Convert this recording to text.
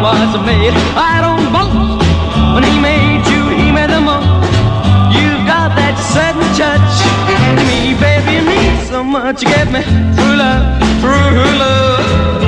was made. I don't boast. When he made you, he made the most. You've got that certain touch. Me, baby, me so much. You get me true love, true love.